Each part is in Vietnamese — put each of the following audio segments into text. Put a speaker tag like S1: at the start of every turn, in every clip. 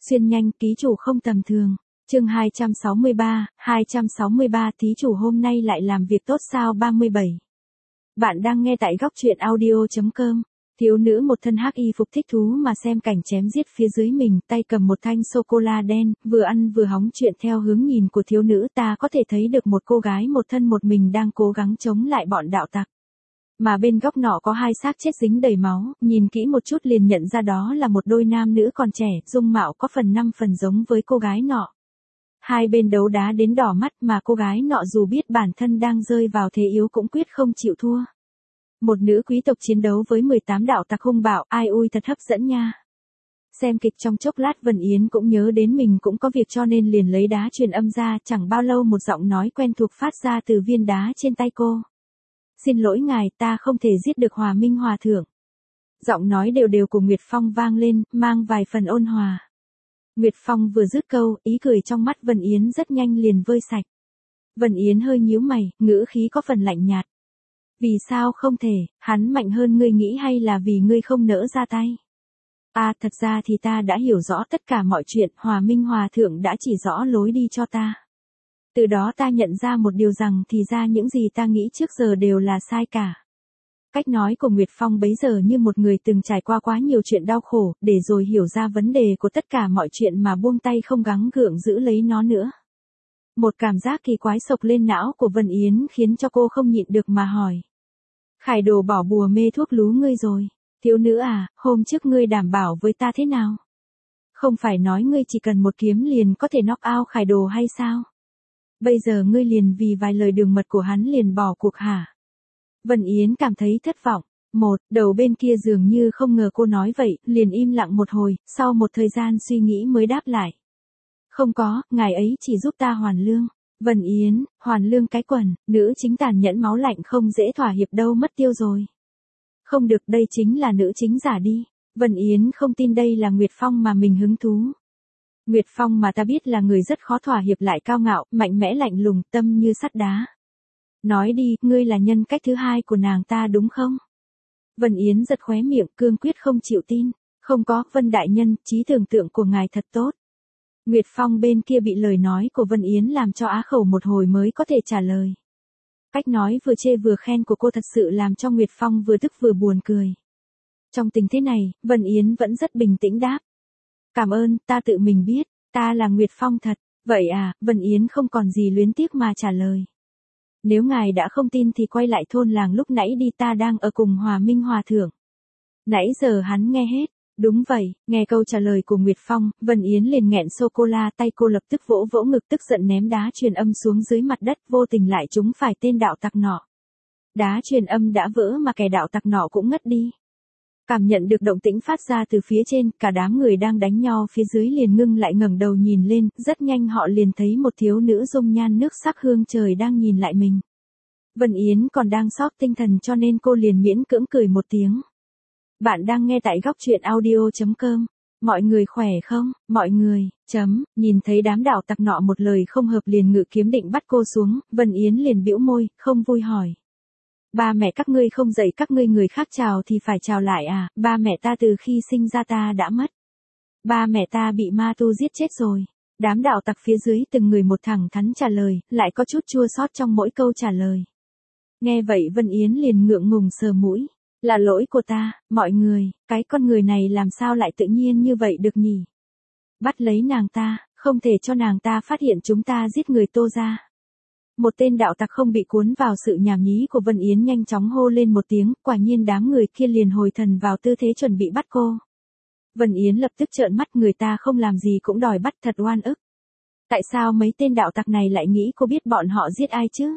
S1: Xuyên nhanh, ký chủ không tầm thường. Chương 263, thí chủ hôm nay lại làm việc tốt sao 37. Bạn đang nghe tại góc truyện audio.com. Thiếu nữ một thân hắc y phục thích thú mà xem cảnh chém giết phía dưới mình, tay cầm một thanh sô-cô-la đen, vừa ăn vừa hóng chuyện. Theo hướng nhìn của thiếu nữ ta có thể thấy được một cô gái một thân một mình đang cố gắng chống lại bọn đạo tặc. Mà bên góc nọ có hai xác chết dính đầy máu, nhìn kỹ một chút liền nhận ra đó là một đôi nam nữ còn trẻ, dung mạo có phần 5 phần giống với cô gái nọ. Hai bên đấu đá đến đỏ mắt mà cô gái nọ dù biết bản thân đang rơi vào thế yếu cũng quyết không chịu thua. Một nữ quý tộc chiến đấu với 18 đạo tặc hung bạo, ai ui thật hấp dẫn nha. Xem kịch trong chốc lát Vân Yến cũng nhớ đến mình cũng có việc cho nên liền lấy đá truyền âm ra, chẳng bao lâu một giọng nói quen thuộc phát ra từ viên đá trên tay cô. Xin lỗi ngài, ta không thể giết được Hòa Minh Hòa thượng. Giọng nói đều đều của Nguyệt Phong vang lên, mang vài phần ôn hòa. Nguyệt Phong vừa dứt câu, ý cười trong mắt Vân Yến rất nhanh liền vơi sạch. Vân Yến hơi nhíu mày, ngữ khí có phần lạnh nhạt. Vì sao không thể, hắn mạnh hơn ngươi nghĩ hay là vì ngươi không nỡ ra tay? Thật ra thì ta đã hiểu rõ tất cả mọi chuyện, Hòa Minh Hòa thượng đã chỉ rõ lối đi cho ta. Từ đó ta nhận ra một điều rằng thì ra những gì ta nghĩ trước giờ đều là sai cả. Cách nói của Nguyệt Phong bấy giờ như một người từng trải qua quá nhiều chuyện đau khổ, để rồi hiểu ra vấn đề của tất cả mọi chuyện mà buông tay không gắng gượng giữ lấy nó nữa. Một cảm giác kỳ quái sộc lên não của Vân Yến khiến cho cô không nhịn được mà hỏi. Khải Đồ bỏ bùa mê thuốc lú ngươi rồi. Thiếu nữ à, hôm trước ngươi đảm bảo với ta thế nào? Không phải nói ngươi chỉ cần một kiếm liền có thể knock out Khải Đồ hay sao? Bây giờ ngươi liền vì vài lời đường mật của hắn liền bỏ cuộc hả? Vân Yến cảm thấy thất vọng. Đầu bên kia dường như không ngờ cô nói vậy, liền im lặng một hồi, sau một thời gian suy nghĩ mới đáp lại. Không có, ngài ấy chỉ giúp ta hoàn lương. Vân Yến, hoàn lương cái quần, nữ chính tàn nhẫn máu lạnh không dễ thỏa hiệp đâu mất tiêu rồi. Không được, đây chính là nữ chính giả đi. Vân Yến không tin đây là Nguyệt Phong mà mình hứng thú. Nguyệt Phong mà ta biết là người rất khó thỏa hiệp lại cao ngạo, mạnh mẽ lạnh lùng, tâm như sắt đá. Nói đi, ngươi là nhân cách thứ hai của nàng ta đúng không? Vân Yến giật khóe miệng, cương quyết không chịu tin. Không có, Vân đại nhân, trí tưởng tượng của ngài thật tốt. Nguyệt Phong bên kia bị lời nói của Vân Yến làm cho á khẩu một hồi mới có thể trả lời. Cách nói vừa chê vừa khen của cô thật sự làm cho Nguyệt Phong vừa tức vừa buồn cười. Trong tình thế này, Vân Yến vẫn rất bình tĩnh đáp. Cảm ơn, ta tự mình biết, ta là Nguyệt Phong thật. Vậy à, Vân Yến không còn gì luyến tiếc mà trả lời. Nếu ngài đã không tin thì quay lại thôn làng lúc nãy đi, ta đang ở cùng Hòa Minh Hòa thượng. Nãy giờ hắn nghe hết. Đúng vậy, nghe câu trả lời của Nguyệt Phong, Vân Yến liền nghẹn sô-cô-la, tay cô lập tức vỗ vỗ ngực tức giận ném đá truyền âm xuống dưới mặt đất, vô tình lại trúng phải tên đạo tặc nọ. Đá truyền âm đã vỡ mà kẻ đạo tặc nọ cũng ngất đi. Cảm nhận được động tĩnh phát ra từ phía trên, cả đám người đang đánh nhau phía dưới liền ngưng lại ngẩng đầu nhìn lên, rất nhanh họ liền thấy một thiếu nữ dung nhan nước sắc hương trời đang nhìn lại mình. Vân Yến còn đang sót tinh thần cho nên cô liền miễn cưỡng cười một tiếng. Bạn đang nghe tại góc truyện audio.com. Mọi người khỏe không? Mọi người, nhìn thấy đám đạo tặc nọ một lời không hợp liền ngự kiếm định bắt cô xuống, Vân Yến liền bĩu môi, không vui hỏi. Ba mẹ các ngươi không dạy các ngươi người khác chào thì phải chào lại à? Ba mẹ ta từ khi sinh ra ta đã mất. Ba mẹ ta bị ma tu giết chết rồi. Đám đạo tặc phía dưới từng người một thẳng thắn trả lời, lại có chút chua xót trong mỗi câu trả lời. Nghe vậy Vân Yến liền ngượng ngùng sờ mũi. Là lỗi của ta, mọi người, cái con người này làm sao lại tự nhiên như vậy được nhỉ? Bắt lấy nàng ta, không thể cho nàng ta phát hiện chúng ta giết người Tô gia. Một tên đạo tặc không bị cuốn vào sự nhảm nhí của Vân Yến nhanh chóng hô lên một tiếng, quả nhiên đám người kia liền hồi thần vào tư thế chuẩn bị bắt cô. Vân Yến lập tức trợn mắt, người ta không làm gì cũng đòi bắt, thật oan ức. Tại sao mấy tên đạo tặc này lại nghĩ cô biết bọn họ giết ai chứ?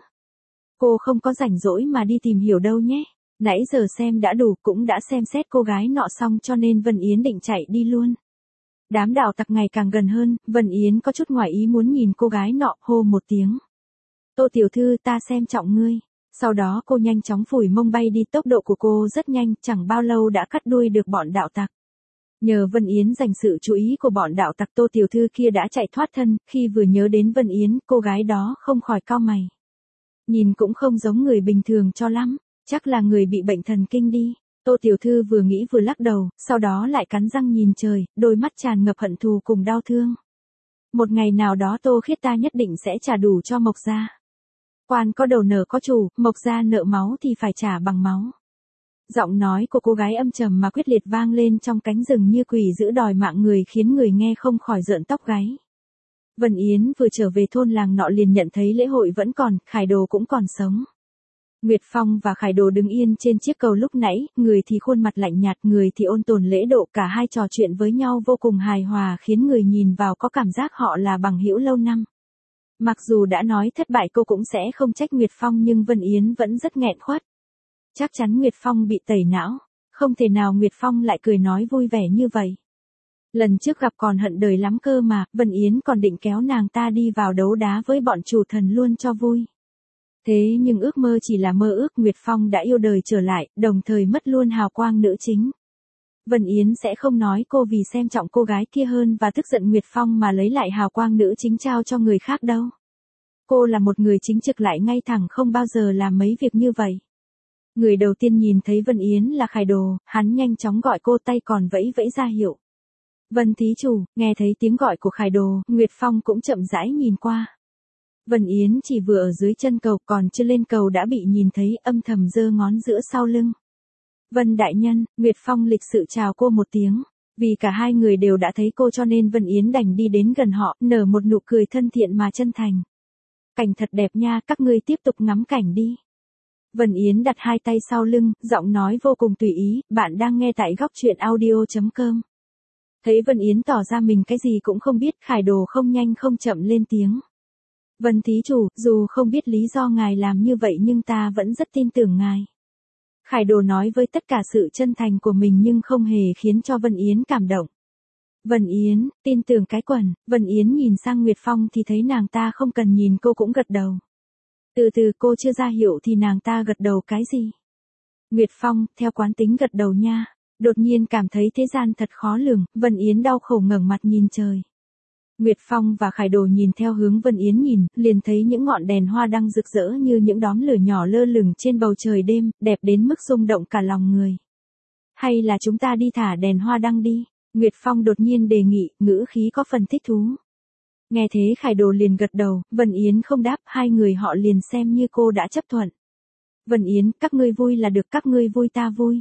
S1: Cô không có rảnh rỗi mà đi tìm hiểu đâu nhé. Nãy giờ xem đã đủ, cũng đã xem xét cô gái nọ xong cho nên Vân Yến định chạy đi luôn. Đám đạo tặc ngày càng gần hơn, Vân Yến có chút ngoài ý muốn nhìn cô gái nọ, hô một tiếng. Tô tiểu thư, ta xem trọng ngươi. Sau đó cô nhanh chóng phủi mông bay đi, tốc độ của cô rất nhanh, chẳng bao lâu đã cắt đuôi được bọn đạo tặc. Nhờ Vân Yến dành sự chú ý của bọn đạo tặc, Tô tiểu thư kia đã chạy thoát thân, khi vừa nhớ đến Vân Yến, cô gái đó không khỏi cau mày. Nhìn cũng không giống người bình thường cho lắm. Chắc là người bị bệnh thần kinh đi. Tô tiểu thư vừa nghĩ vừa lắc đầu, sau đó lại cắn răng nhìn trời, đôi mắt tràn ngập hận thù cùng đau thương. Một ngày nào đó Tô Khiết ta nhất định sẽ trả đủ cho Mộc gia. Quan có đầu nợ có chủ, Mộc gia nợ máu thì phải trả bằng máu. Giọng nói của cô gái âm trầm mà quyết liệt vang lên trong cánh rừng như quỷ dữ đòi mạng người, khiến người nghe không khỏi rợn tóc gáy. Vân Yến vừa trở về thôn làng nọ liền nhận thấy lễ hội vẫn còn, Khải Đồ cũng còn sống. Nguyệt Phong và Khải Đồ đứng yên trên chiếc cầu lúc nãy, người thì khuôn mặt lạnh nhạt, người thì ôn tồn lễ độ, cả hai trò chuyện với nhau vô cùng hài hòa, khiến người nhìn vào có cảm giác họ là bằng hữu lâu năm. Mặc dù đã nói thất bại cô cũng sẽ không trách Nguyệt Phong, nhưng Vân Yến vẫn rất nghẹn khuất. Chắc chắn Nguyệt Phong bị tẩy não, không thể nào Nguyệt Phong lại cười nói vui vẻ như vậy. Lần trước gặp còn hận đời lắm cơ mà, Vân Yến còn định kéo nàng ta đi vào đấu đá với bọn chủ thần luôn cho vui. Thế nhưng ước mơ chỉ là mơ ước, Nguyệt Phong đã yêu đời trở lại, đồng thời mất luôn hào quang nữ chính. Vân Yến sẽ không nói cô vì xem trọng cô gái kia hơn và tức giận Nguyệt Phong mà lấy lại hào quang nữ chính trao cho người khác đâu. Cô là một người chính trực lại ngay thẳng, không bao giờ làm mấy việc như vậy. Người đầu tiên nhìn thấy Vân Yến là Khải Đồ, hắn nhanh chóng gọi cô, tay còn vẫy vẫy ra hiệu. Vân thí chủ, nghe thấy tiếng gọi của Khải Đồ, Nguyệt Phong cũng chậm rãi nhìn qua. Vân Yến chỉ vừa ở dưới chân cầu, còn chưa lên cầu đã bị nhìn thấy, âm thầm giơ ngón giữa sau lưng. Vân đại nhân, Nguyệt Phong lịch sự chào cô một tiếng. Vì cả hai người đều đã thấy cô cho nên Vân Yến đành đi đến gần họ, nở một nụ cười thân thiện mà chân thành. Cảnh thật đẹp nha, các ngươi tiếp tục ngắm cảnh đi. Vân Yến đặt hai tay sau lưng, giọng nói vô cùng tùy ý, bạn đang nghe tại góc truyện audio.com. Thấy Vân Yến tỏ ra mình cái gì cũng không biết, Khải Đồ không nhanh không chậm lên tiếng. Vân thí chủ, dù không biết lý do ngài làm như vậy nhưng ta vẫn rất tin tưởng ngài. Khải Đồ nói với tất cả sự chân thành của mình nhưng không hề khiến cho Vân Yến cảm động. Vân Yến, tin tưởng cái quần, Vân Yến nhìn sang Nguyệt Phong thì thấy nàng ta không cần nhìn cô cũng gật đầu. Từ từ cô chưa ra hiệu thì nàng ta gật đầu cái gì? Nguyệt Phong, theo quán tính gật đầu nha. Đột nhiên cảm thấy thế gian thật khó lường, Vân Yến đau khổ ngẩng mặt nhìn trời. Nguyệt Phong và Khải Đồ nhìn theo hướng Vân Yến nhìn, liền thấy những ngọn đèn hoa đăng rực rỡ như những đóm lửa nhỏ lơ lửng trên bầu trời đêm, đẹp đến mức rung động cả lòng người. Hay là chúng ta đi thả đèn hoa đăng đi? Nguyệt Phong đột nhiên đề nghị, ngữ khí có phần thích thú. Nghe thế Khải Đồ liền gật đầu, Vân Yến không đáp, hai người họ liền xem như cô đã chấp thuận. Vân Yến, các ngươi vui là được, các ngươi vui ta vui.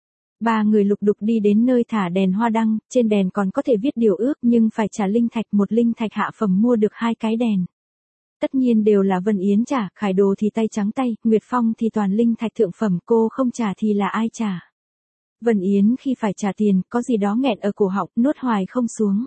S1: Ba người lục đục đi đến nơi thả đèn hoa đăng, trên đèn còn có thể viết điều ước nhưng phải trả linh thạch, một linh thạch hạ phẩm mua được hai cái đèn. Tất nhiên đều là Vân Yến trả, Khải Đồ thì tay trắng tay, Nguyệt Phong thì toàn linh thạch thượng phẩm, cô không trả thì là ai trả. Vân Yến khi phải trả tiền, có gì đó nghẹn ở cổ họng, nuốt hoài không xuống.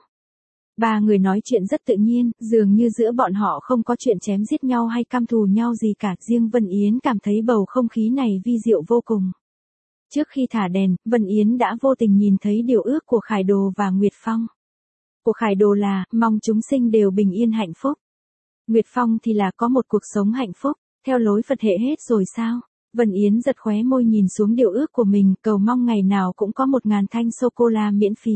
S1: Ba người nói chuyện rất tự nhiên, dường như giữa bọn họ không có chuyện chém giết nhau hay căm thù nhau gì cả, riêng Vân Yến cảm thấy bầu không khí này vi diệu vô cùng. Trước khi thả đèn, Vân Yến đã vô tình nhìn thấy điều ước của Khải Đồ và Nguyệt Phong. Của Khải Đồ là, mong chúng sinh đều bình yên hạnh phúc. Nguyệt Phong thì là có một cuộc sống hạnh phúc, theo lối Phật hệ hết rồi sao? Vân Yến giật khóe môi nhìn xuống điều ước của mình, cầu mong ngày nào cũng có 1000 thanh sô-cô-la miễn phí.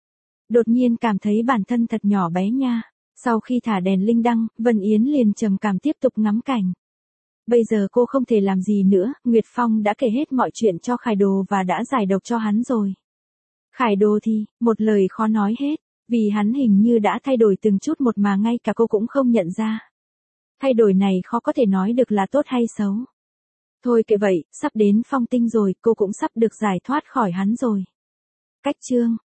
S1: Đột nhiên cảm thấy bản thân thật nhỏ bé nha. Sau khi thả đèn linh đăng, Vân Yến liền trầm cảm tiếp tục ngắm cảnh. Bây giờ cô không thể làm gì nữa, Nguyệt Phong đã kể hết mọi chuyện cho Khải Đồ và đã giải độc cho hắn rồi. Khải Đồ thì, một lời khó nói hết, vì hắn hình như đã thay đổi từng chút một mà ngay cả cô cũng không nhận ra. Thay đổi này khó có thể nói được là tốt hay xấu. Thôi kệ vậy, sắp đến phong tinh rồi, cô cũng sắp được giải thoát khỏi hắn rồi. Cách chương